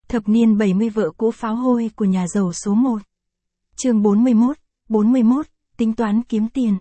Thập niên 70 vợ cũ pháo hôi của nhà giàu số 1. Chương 41, tính toán kiếm tiền.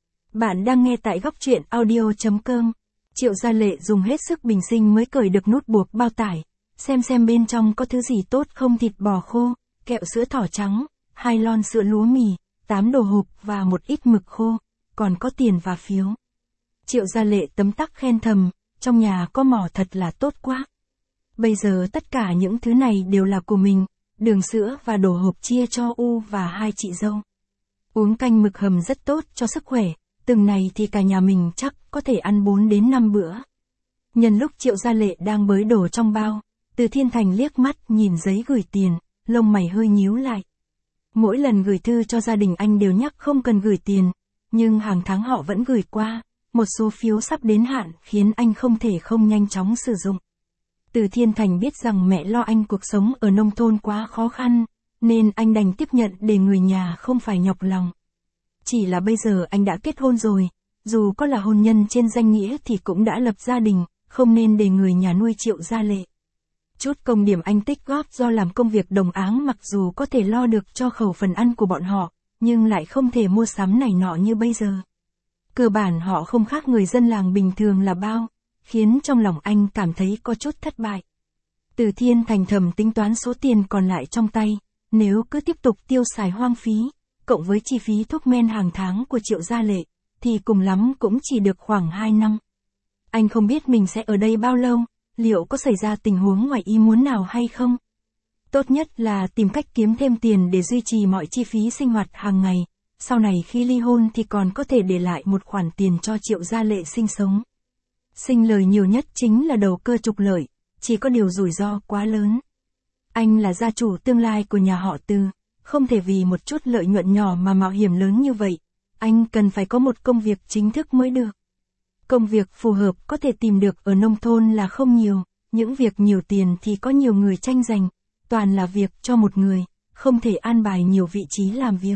Bạn đang nghe tại góc truyện audio.com. Triệu Gia Lệ dùng hết sức bình sinh mới cởi được nút buộc bao tải, xem bên trong có thứ gì tốt không: thịt bò khô, kẹo sữa thỏ trắng, 2 lon sữa lúa mì, 8 đồ hộp và một ít mực khô, còn có tiền và phiếu. Triệu Gia Lệ tấm tắc khen thầm, trong nhà có mỏ thật là tốt quá. Bây giờ tất cả những thứ này đều là của mình, đường sữa và đồ hộp chia cho U và 2 chị dâu. Uống canh mực hầm rất tốt cho sức khỏe, từng này thì cả nhà mình chắc có thể ăn 4 đến 5 bữa. Nhân lúc Triệu Gia Lệ đang bới đồ trong bao, Từ Thiên Thành liếc mắt nhìn giấy gửi tiền, lông mày hơi nhíu lại. Mỗi lần gửi thư cho gia đình anh đều nhắc không cần gửi tiền, nhưng hàng tháng họ vẫn gửi qua, một số phiếu sắp đến hạn khiến anh không thể không nhanh chóng sử dụng. Từ Thiên Thành biết rằng mẹ lo anh cuộc sống ở nông thôn quá khó khăn, nên anh đành tiếp nhận để người nhà không phải nhọc lòng. Chỉ là bây giờ anh đã kết hôn rồi, dù có là hôn nhân trên danh nghĩa thì cũng đã lập gia đình, không nên để người nhà nuôi Triệu Gia Lệ. Chút công điểm anh tích góp do làm công việc đồng áng mặc dù có thể lo được cho khẩu phần ăn của bọn họ, nhưng lại không thể mua sắm này nọ như bây giờ. Cơ bản họ không khác người dân làng bình thường là bao, khiến trong lòng anh cảm thấy có chút thất bại. Từ Thiên Thành thầm tính toán số tiền còn lại trong tay, nếu cứ tiếp tục tiêu xài hoang phí, cộng với chi phí thuốc men hàng tháng của Triệu Gia Lệ, thì cùng lắm cũng chỉ được khoảng 2 năm. Anh không biết mình sẽ ở đây bao lâu, liệu có xảy ra tình huống ngoài ý muốn nào hay không? Tốt nhất là tìm cách kiếm thêm tiền để duy trì mọi chi phí sinh hoạt hàng ngày, sau này khi ly hôn thì còn có thể để lại một khoản tiền cho Triệu Gia Lệ sinh sống. Sinh lời nhiều nhất chính là đầu cơ trục lợi, chỉ có điều rủi ro quá lớn. Anh là gia chủ tương lai của nhà họ Từ, không thể vì một chút lợi nhuận nhỏ mà mạo hiểm lớn như vậy, anh cần phải có một công việc chính thức mới được. Công việc phù hợp có thể tìm được ở nông thôn là không nhiều, những việc nhiều tiền thì có nhiều người tranh giành, toàn là việc cho một người, không thể an bài nhiều vị trí làm việc.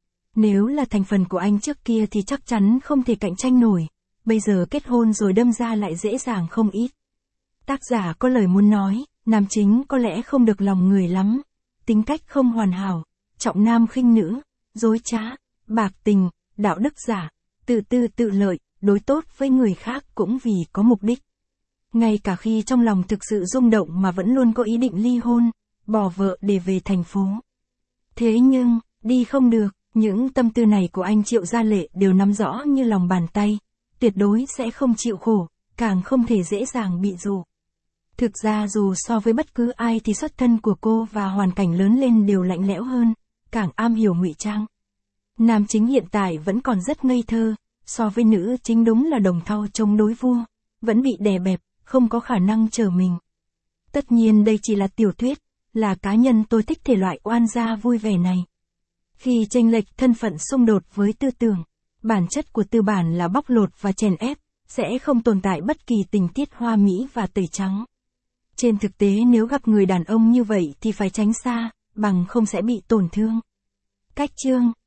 Nếu là thành phần của anh trước kia thì chắc chắn không thể cạnh tranh nổi, bây giờ kết hôn rồi đâm ra lại dễ dàng không ít. Tác giả có lời muốn nói, nam chính có lẽ không được lòng người lắm, tính cách không hoàn hảo, trọng nam khinh nữ, dối trá, bạc tình, đạo đức giả, tự tư tự lợi, đối tốt với người khác cũng vì có mục đích. Ngay cả khi trong lòng thực sự rung động mà vẫn luôn có ý định ly hôn, bỏ vợ để về thành phố. Thế nhưng, đi không được, những tâm tư này của anh Triệu Gia Lệ đều nắm rõ như lòng bàn tay, tuyệt đối sẽ không chịu khổ, càng không thể dễ dàng bị dụ. Thực ra dù so với bất cứ ai thì xuất thân của cô và hoàn cảnh lớn lên đều lạnh lẽo hơn, càng am hiểu ngụy trang. Nam chính hiện tại vẫn còn rất ngây thơ, so với nữ chính đúng là đồng thau chống đối vua, vẫn bị đè bẹp, không có khả năng trở mình. Tất nhiên đây chỉ là tiểu thuyết, là cá nhân tôi thích thể loại oan gia vui vẻ này. Khi chênh lệch thân phận xung đột với tư tưởng, bản chất của tư bản là bóc lột và chèn ép, sẽ không tồn tại bất kỳ tình tiết hoa mỹ và tẩy trắng. Trên thực tế nếu gặp người đàn ông như vậy thì phải tránh xa, bằng không sẽ bị tổn thương. Cách chương